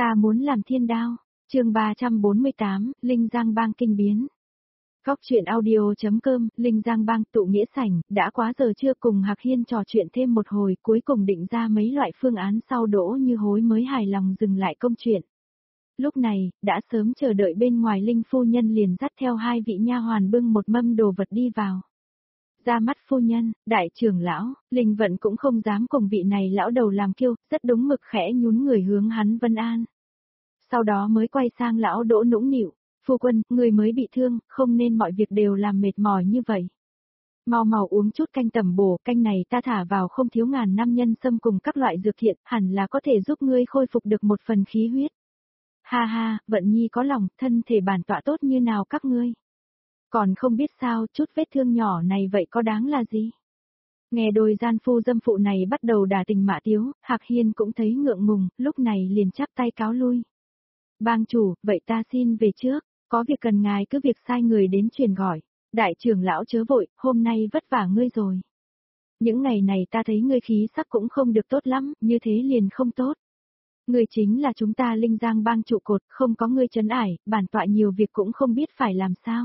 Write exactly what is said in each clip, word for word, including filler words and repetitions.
Ta muốn làm thiên đao. Chương ba trăm bốn mươi tám, Linh Giang Bang kinh biến. Góc truyện audio.com, Linh Giang Bang tụ nghĩa sảnh, đã quá giờ trưa cùng Hạc Hiên trò chuyện thêm một hồi, cuối cùng định ra mấy loại phương án sau Đỗ Như Hối mới hài lòng dừng lại công chuyện. Lúc này, đã sớm chờ đợi bên ngoài Linh phu nhân liền dắt theo hai vị nha hoàn bưng một mâm đồ vật đi vào. Ra mắt phu nhân, đại trưởng lão, Linh Vận cũng không dám cùng vị này lão đầu làm kiêu, rất đúng mực khẽ nhún người hướng hắn vân an. Sau đó mới quay sang lão Đỗ nũng nịu, phu quân, người mới bị thương, không nên mọi việc đều làm mệt mỏi như vậy. Mau mau uống chút canh tẩm bổ, canh này ta thả vào không thiếu ngàn năm nhân sâm cùng các loại dược thiện, hẳn là có thể giúp ngươi khôi phục được một phần khí huyết. Ha ha, Vận Nhi có lòng, thân thể bản tọa tốt như nào các ngươi. Còn không biết sao, chút vết thương nhỏ này vậy có đáng là gì? Nghe đôi gian phu dâm phụ này bắt đầu đả tình mạ tiếu, Hạc Hiên cũng thấy ngượng ngùng, lúc này liền chắp tay cáo lui. Bang chủ, vậy ta xin về trước, có việc cần ngài cứ việc sai người đến truyền gọi. Đại trưởng lão chớ vội, hôm nay vất vả ngươi rồi. Những ngày này ta thấy ngươi khí sắc cũng không được tốt lắm, như thế liền không tốt. Ngươi chính là chúng ta Linh Giang Bang trụ cột, không có ngươi trấn ải, bản tọa nhiều việc cũng không biết phải làm sao.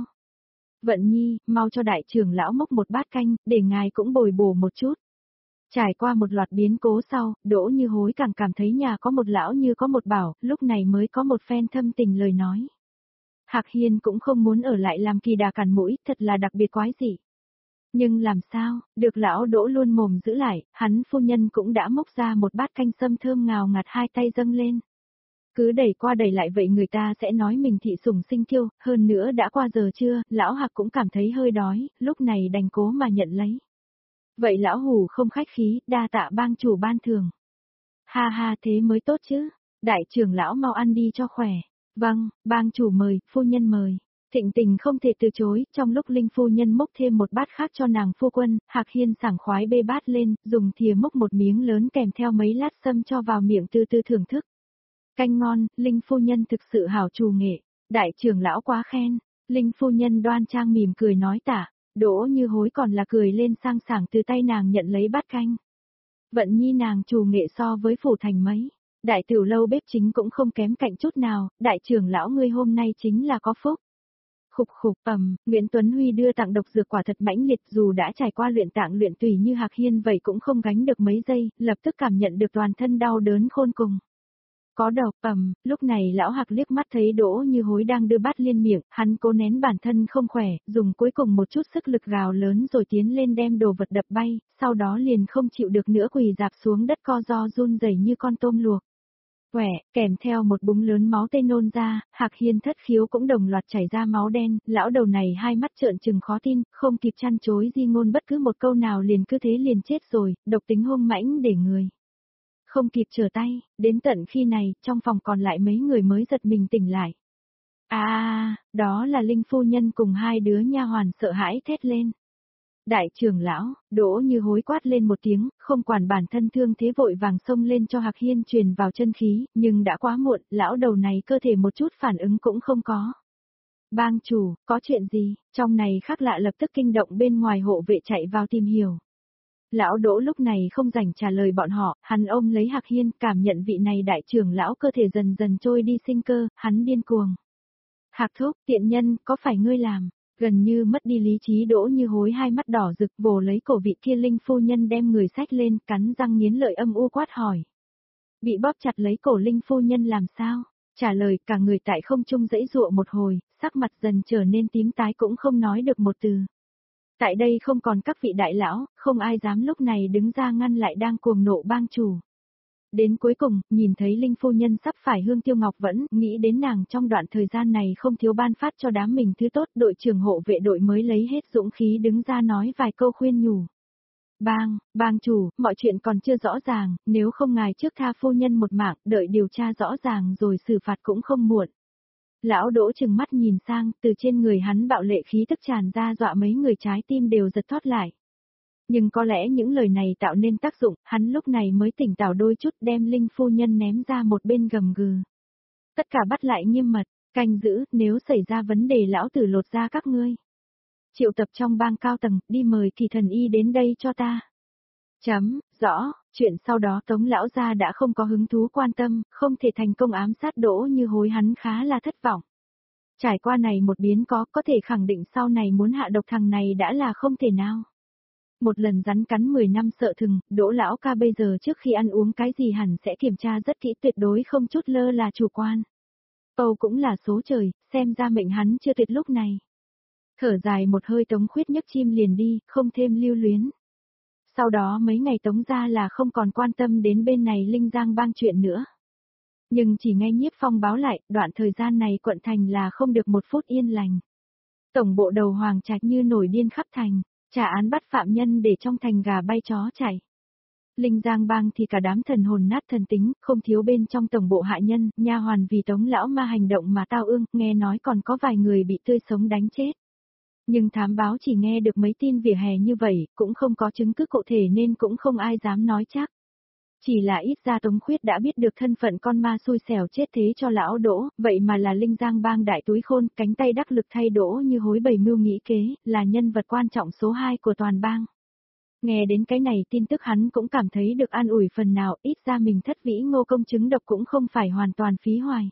Vận Nhi, mau cho đại trưởng lão múc một bát canh, để ngài cũng bồi bổ một chút. Trải qua một loạt biến cố sau, Đỗ Như Hối càng cảm thấy nhà có một lão như có một bảo, lúc này mới có một phen thâm tình lời nói. Hạc Hiên cũng không muốn ở lại làm kỳ đà cản mũi, thật là đặc biệt quái dị. Nhưng làm sao, được lão Đỗ luôn mồm giữ lại, hắn phu nhân cũng đã múc ra một bát canh sâm thơm ngào ngạt hai tay dâng lên. Cứ đẩy qua đẩy lại vậy người ta sẽ nói mình thị sủng sinh kiêu, hơn nữa đã qua giờ trưa, lão Hạc cũng cảm thấy hơi đói, lúc này đành cố mà nhận lấy. Vậy lão hủ không khách khí, đa tạ bang chủ ban thường. Ha ha thế mới tốt chứ, đại trưởng lão mau ăn đi cho khỏe. Vâng, bang chủ mời, phu nhân mời. Thịnh Tình không thể từ chối, trong lúc Linh phu nhân múc thêm một bát khác cho nàng phu quân, Hạc Hiên sảng khoái bê bát lên, dùng thìa múc một miếng lớn kèm theo mấy lát sâm cho vào miệng từ từ thưởng thức. Canh ngon, Linh phu nhân thực sự hảo trù nghệ, đại trưởng lão quá khen. Linh phu nhân đoan trang mỉm cười nói tả, Đỗ Như Hối còn là cười lên sang sảng từ tay nàng nhận lấy bát canh. Vận Nhi nàng trù nghệ so với phủ thành mấy. Đại tiểu lâu bếp chính cũng không kém cạnh chút nào, đại trưởng lão ngươi hôm nay chính là có phúc. Khục khục ầm, Nguyễn Tuấn Huy đưa tặng độc dược quả thật mãnh liệt, dù đã trải qua luyện tạng luyện tùy như Hạc Hiên vậy cũng không gánh được mấy giây, lập tức cảm nhận được toàn thân đau đớn khôn cùng. Có độc ầm, lúc này lão Hạc liếc mắt thấy Đỗ Như Hối đang đưa bát liên miệng, hắn cố nén bản thân không khỏe, dùng cuối cùng một chút sức lực gào lớn rồi tiến lên đem đồ vật đập bay, sau đó liền không chịu được nữa quỳ dạp xuống đất co ro run rẩy như con tôm luộc. Quẻ, kèm theo một búng lớn máu tê nôn ra, Hạc Hiên thất khiếu cũng đồng loạt chảy ra máu đen, lão đầu này hai mắt trợn trừng khó tin, không kịp chăn chối di ngôn bất cứ một câu nào liền cứ thế liền chết rồi, độc tính hung mãnh để người. Không kịp trở tay, đến tận khi này, trong phòng còn lại mấy người mới giật mình tỉnh lại. À, đó là Linh phu nhân cùng hai đứa nha hoàn sợ hãi thét lên. Đại trưởng lão, Đỗ Như Hối quát lên một tiếng, không quản bản thân thương thế vội vàng xông lên cho Hạc Hiên truyền vào chân khí, nhưng đã quá muộn, lão đầu này cơ thể một chút phản ứng cũng không có. Bang chủ, có chuyện gì? Trong này khác lạ lập tức kinh động bên ngoài hộ vệ chạy vào tìm hiểu. Lão Đỗ lúc này không rảnh trả lời bọn họ, hắn ôm lấy Hạc Hiên, cảm nhận vị này đại trưởng lão cơ thể dần dần trôi đi sinh cơ, hắn điên cuồng. Hạc thúc, tiện nhân, có phải ngươi làm? Gần như mất đi lý trí Đỗ Như Hối hai mắt đỏ rực vồ lấy cổ vị kia Linh phu nhân đem người xách lên, cắn răng nghiến lợi âm u quát hỏi. Bị bóp chặt lấy cổ Linh phu nhân làm sao? Trả lời cả người tại không trung dãy dụa một hồi, sắc mặt dần trở nên tím tái cũng không nói được một từ. Tại đây không còn các vị đại lão, không ai dám lúc này đứng ra ngăn lại đang cuồng nộ bang chủ. Đến cuối cùng, nhìn thấy Linh phu nhân sắp phải hương tiêu ngọc vẫn, nghĩ đến nàng trong đoạn thời gian này không thiếu ban phát cho đám mình thứ tốt, đội trưởng hộ vệ đội mới lấy hết dũng khí đứng ra nói vài câu khuyên nhủ. Bang, bang chủ, mọi chuyện còn chưa rõ ràng, nếu không ngài trước tha phu nhân một mạng, đợi điều tra rõ ràng rồi xử phạt cũng không muộn. Lão Đỗ trừng mắt nhìn sang, từ trên người hắn bạo lệ khí tức tràn ra dọa mấy người trái tim đều giật thoát lại. Nhưng có lẽ những lời này tạo nên tác dụng, hắn lúc này mới tỉnh táo đôi chút đem Linh phu nhân ném ra một bên gầm gừ. Tất cả bắt lại nghiêm mật, canh giữ, nếu xảy ra vấn đề lão tử lột ra các ngươi. Triệu tập trong bang cao tầng, đi mời Kỳ Thần Y đến đây cho ta. Chấm, rõ, Chuyện sau đó Tống lão gia đã không có hứng thú quan tâm, không thể thành công ám sát Đỗ Như Hối hắn khá là thất vọng. Trải qua này một biến có, có thể khẳng định sau này muốn hạ độc thằng này đã là không thể nào. Một lần rắn cắn mười năm sợ thừng, Đỗ lão ca bây giờ trước khi ăn uống cái gì hẳn sẽ kiểm tra rất kỹ, tuyệt đối không chút lơ là chủ quan. Âu cũng là số trời, xem ra mệnh hắn chưa tuyệt lúc này. Thở dài một hơi Tống Khuyết nhấc chim liền đi, không thêm lưu luyến. Sau đó mấy ngày Tống ra là không còn quan tâm đến bên này Linh Giang bang chuyện nữa. Nhưng chỉ nghe Nhiếp Phong báo lại, đoạn thời gian này quận thành là không được một phút yên lành. Tổng bộ đầu Hoàng Trạch như nổi điên khắp thành, trả án bắt phạm nhân để trong thành gà bay chó chạy. Linh Giang bang thì cả đám thần hồn nát thần tính, không thiếu bên trong tổng bộ hạ nhân, nha hoàn vì Tống lão ma hành động mà tao ương, nghe nói còn có vài người bị tươi sống đánh chết. Nhưng thám báo chỉ nghe được mấy tin vỉa hè như vậy, cũng không có chứng cứ cụ thể nên cũng không ai dám nói chắc. Chỉ là ít ra Tống Khuyết đã biết được thân phận con ma xui xẻo chết thế cho lão Đỗ, vậy mà là Linh Giang bang đại túi khôn, cánh tay đắc lực thay Đỗ Như Hối bày mưu nghĩ kế, là nhân vật quan trọng số hai của toàn bang. Nghe đến cái này tin tức hắn cũng cảm thấy được an ủi phần nào, ít ra mình thất vĩ ngô công chứng độc cũng không phải hoàn toàn phí hoài.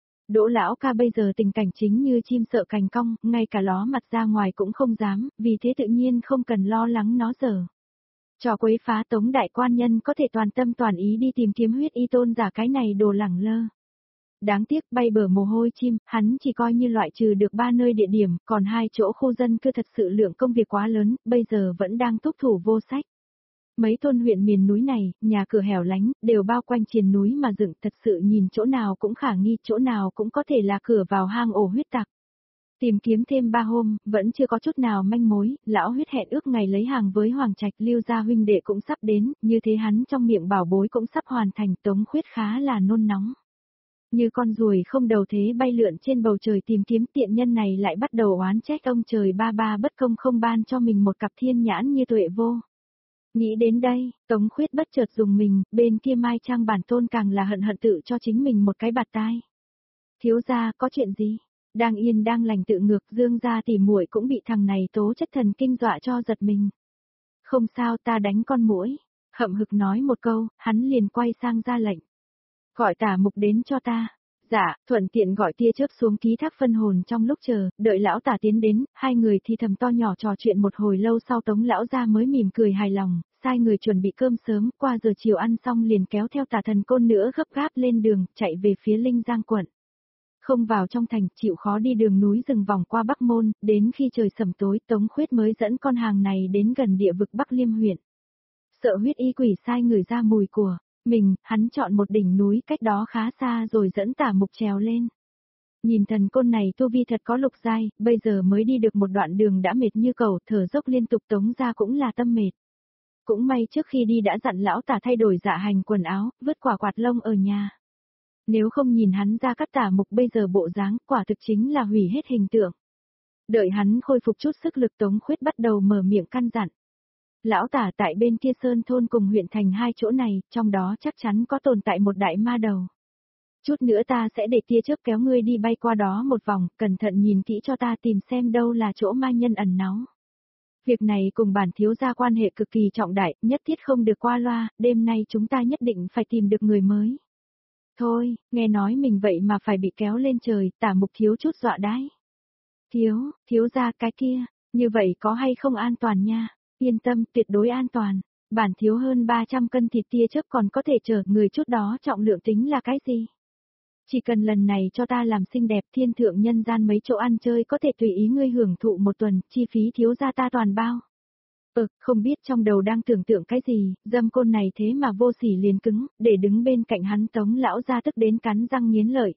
Đỗ lão ca bây giờ tình cảnh chính như chim sợ cành cong, ngay cả ló mặt ra ngoài cũng không dám, vì thế tự nhiên không cần lo lắng nó dở. Trò quấy phá Tống đại quan nhân có thể toàn tâm toàn ý đi tìm kiếm huyết y tôn giả cái này đồ lẳng lơ. Đáng tiếc bay bờ mồ hôi chim, hắn chỉ coi như loại trừ được ba nơi địa điểm, còn hai chỗ khu dân cư thật sự lượng công việc quá lớn, bây giờ vẫn đang túc thủ vô sách. Mấy thôn huyện miền núi này, nhà cửa hẻo lánh, đều bao quanh triền núi mà dựng, thật sự nhìn chỗ nào cũng khả nghi, chỗ nào cũng có thể là cửa vào hang ổ huyết tặc. Tìm kiếm thêm ba hôm, vẫn chưa có chút nào manh mối, lão huyết hẹn ước ngày lấy hàng với Hoàng Trạch Lưu gia huynh đệ cũng sắp đến, như thế hắn trong miệng bảo bối cũng sắp hoàn thành. Tống Khuyết khá là nôn nóng. Như con ruồi không đầu thế bay lượn trên bầu trời tìm kiếm, tiện nhân này lại bắt đầu oán trách ông trời ba ba bất công không ban cho mình một cặp thiên nhãn như Tuệ Vô. Nghĩ đến đây, Tống Khuyết bất chợt dùng mình, bên kia Mai Trang bản tôn càng là hận hận tự cho chính mình một cái bạt tai. Thiếu gia, có chuyện gì? Đang yên đang lành tự ngược, Dương gia tỉ muội cũng bị thằng này tố chất thần kinh dọa cho giật mình. Không sao, ta đánh con muỗi. Hậm hực nói một câu, hắn liền quay sang ra lệnh. Gọi Tả Mục đến cho ta. Dạ, thuận tiện gọi tia chớp xuống ký thác phân hồn trong lúc chờ, đợi lão Tả tiến đến, hai người thì thầm to nhỏ trò chuyện một hồi lâu sau Tống lão gia mới mỉm cười hài lòng, sai người chuẩn bị cơm sớm, qua giờ chiều ăn xong liền kéo theo Tả Thần Côn nữa gấp gáp lên đường, chạy về phía Linh Giang quận. Không vào trong thành, chịu khó đi đường núi rừng vòng qua Bắc Môn, đến khi trời sẩm tối, Tống Khuyết mới dẫn con hàng này đến gần địa vực Bắc Liêm huyện. Sợ huyết y quỷ sai người ra mùi của mình, hắn chọn một đỉnh núi cách đó khá xa rồi dẫn Tả Mục trèo lên. Nhìn thần côn này tu vi thật có lục giai, bây giờ mới đi được một đoạn đường đã mệt như cầu, thở dốc liên tục. Tống ra cũng là tâm mệt. Cũng may trước khi đi đã dặn lão Tả thay đổi dạ hành quần áo, vứt quả quạt lông ở nhà. Nếu không nhìn hắn ra cắt Tả Mục bây giờ bộ dáng, quả thực chính là hủy hết hình tượng. Đợi hắn khôi phục chút sức lực, Tống Khuyết bắt đầu mở miệng căn dặn. Lão Tả, tại bên kia sơn thôn cùng huyện thành hai chỗ này, trong đó chắc chắn có tồn tại một đại ma đầu. Chút nữa ta sẽ để tia chớp kéo ngươi đi bay qua đó một vòng, cẩn thận nhìn kỹ cho ta tìm xem đâu là chỗ ma nhân ẩn náu. Việc này cùng bản thiếu gia quan hệ cực kỳ trọng đại, nhất thiết không được qua loa, đêm nay chúng ta nhất định phải tìm được người mới. Thôi, nghe nói mình vậy mà phải bị kéo lên trời, Tả Mục thiếu chút dọa đái. Thiếu, thiếu gia cái kia, như vậy có hay không an toàn nha? Yên tâm, tuyệt đối an toàn. Bản thiếu hơn ba trăm cân thịt tia chớp còn có thể chở người, chút đó trọng lượng tính là cái gì? Chỉ cần lần này cho ta làm xinh đẹp, thiên thượng nhân gian mấy chỗ ăn chơi có thể tùy ý ngươi hưởng thụ một tuần, chi phí thiếu gia ta toàn bao. Ừ, không biết trong đầu đang tưởng tượng cái gì, dâm côn này thế mà vô sỉ liền cứng, để đứng bên cạnh hắn Tống lão ra tức đến cắn răng nghiến lợi.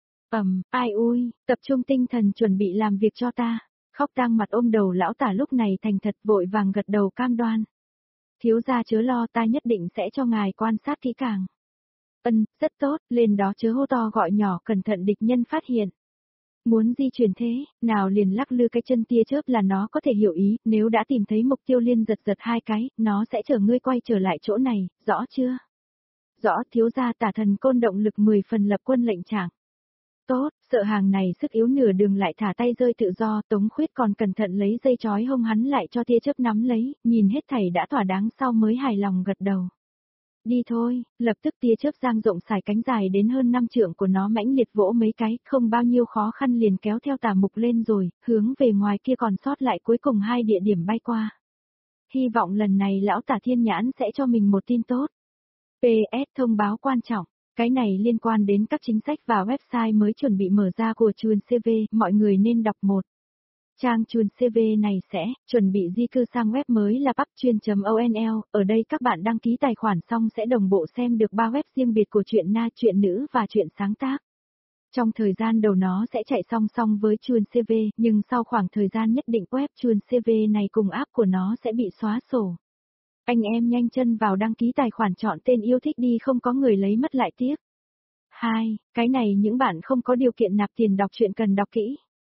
Ầm, ai ui, tập trung tinh thần chuẩn bị làm việc cho ta. Khóc tang mặt ôm đầu lão Tả lúc này thành thật vội vàng gật đầu cam đoan. Thiếu gia chớ lo, ta nhất định sẽ cho ngài quan sát kỹ càng. Ân, rất tốt, lên đó chớ hô to gọi nhỏ, cẩn thận địch nhân phát hiện. Muốn di chuyển thế, nào liền lắc lư cái chân tia chớp là nó có thể hiểu ý, nếu đã tìm thấy mục tiêu liên giật giật hai cái, nó sẽ chở ngươi quay trở lại chỗ này, rõ chưa? Rõ, thiếu gia. Tả Thần Côn động lực mười phần lập quân lệnh trạng. Tốt, sợ hàng này sức yếu nửa đường lại thả tay rơi tự do, Tống Khuyết còn cẩn thận lấy dây trói hông hắn lại cho tia chớp nắm lấy, nhìn hết thảy đã thỏa đáng sau mới hài lòng gật đầu. Đi thôi, lập tức tia chớp giang rộng xài cánh dài đến hơn năm trượng của nó mãnh liệt vỗ mấy cái, không bao nhiêu khó khăn liền kéo theo tà mục lên rồi, hướng về ngoài kia còn sót lại cuối cùng hai địa điểm bay qua. Hy vọng lần này lão tả thiên nhãn sẽ cho mình một tin tốt. pê ét thông báo quan trọng. Cái này liên quan đến các chính sách và website mới chuẩn bị mở ra của Chuan xê vê, mọi người nên đọc một. Trang Chuan xê vê này sẽ chuẩn bị di cư sang web mới là pubchuen.onl, ở đây các bạn đăng ký tài khoản xong sẽ đồng bộ xem được ba web riêng biệt của truyện na, truyện nữ và truyện sáng tác. Trong thời gian đầu nó sẽ chạy song song với Chuan xê vê, nhưng sau khoảng thời gian nhất định web Chuan xê vê này cùng app của nó sẽ bị xóa sổ. Anh em nhanh chân vào đăng ký tài khoản chọn tên yêu thích đi, không có người lấy mất lại tiếc. hai. Cái này những bạn không có điều kiện nạp tiền đọc truyện cần đọc kỹ.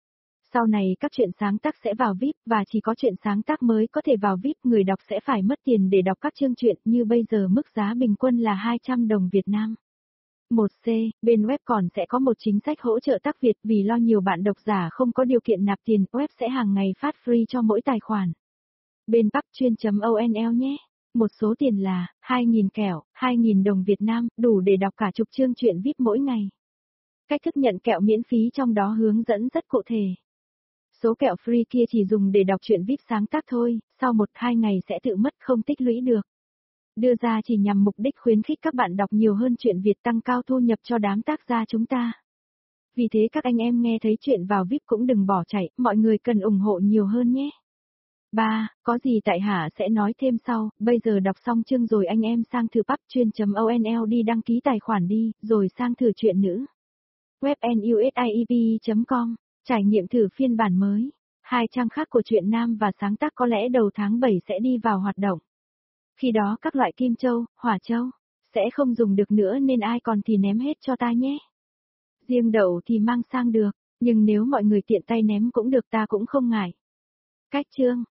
Sau này các truyện sáng tác sẽ vào vi ai pi, và chỉ có truyện sáng tác mới có thể vào vi ai pi, người đọc sẽ phải mất tiền để đọc các chương truyện, như bây giờ mức giá bình quân là hai trăm đồng Việt Nam. một C, bên web còn sẽ có một chính sách hỗ trợ tác Việt vì lo nhiều bạn độc giả không có điều kiện nạp tiền, web sẽ hàng ngày phát free cho mỗi tài khoản. Bên pubchuen.onl nhé. Một số tiền là hai nghìn kẹo, hai nghìn đồng Việt Nam, đủ để đọc cả chục chương truyện vi ai pi mỗi ngày. Cách thức nhận kẹo miễn phí trong đó hướng dẫn rất cụ thể. Số kẹo free kia chỉ dùng để đọc truyện vi ai pi sáng tác thôi, sau một hai ngày sẽ tự mất không tích lũy được. Đưa ra chỉ nhằm mục đích khuyến khích các bạn đọc nhiều hơn truyện Việt, tăng cao thu nhập cho đám tác gia chúng ta. Vì thế các anh em nghe thấy chuyện vào vi ai pi cũng đừng bỏ chạy, mọi người cần ủng hộ nhiều hơn nhé. ba. Có gì tại hạ sẽ nói thêm sau, bây giờ đọc xong chương rồi anh em sang thử pubchuen.onl đi đăng ký tài khoản đi, rồi sang thử truyện nữ. Web nusiep chấm com, trải nghiệm thử phiên bản mới. Hai trang khác của truyện nam và sáng tác có lẽ đầu tháng bảy sẽ đi vào hoạt động. Khi đó các loại kim châu, hỏa châu, sẽ không dùng được nữa nên ai còn thì ném hết cho ta nhé. Riêng đậu thì mang sang được, nhưng nếu mọi người tiện tay ném cũng được ta cũng không ngại. Cách chương.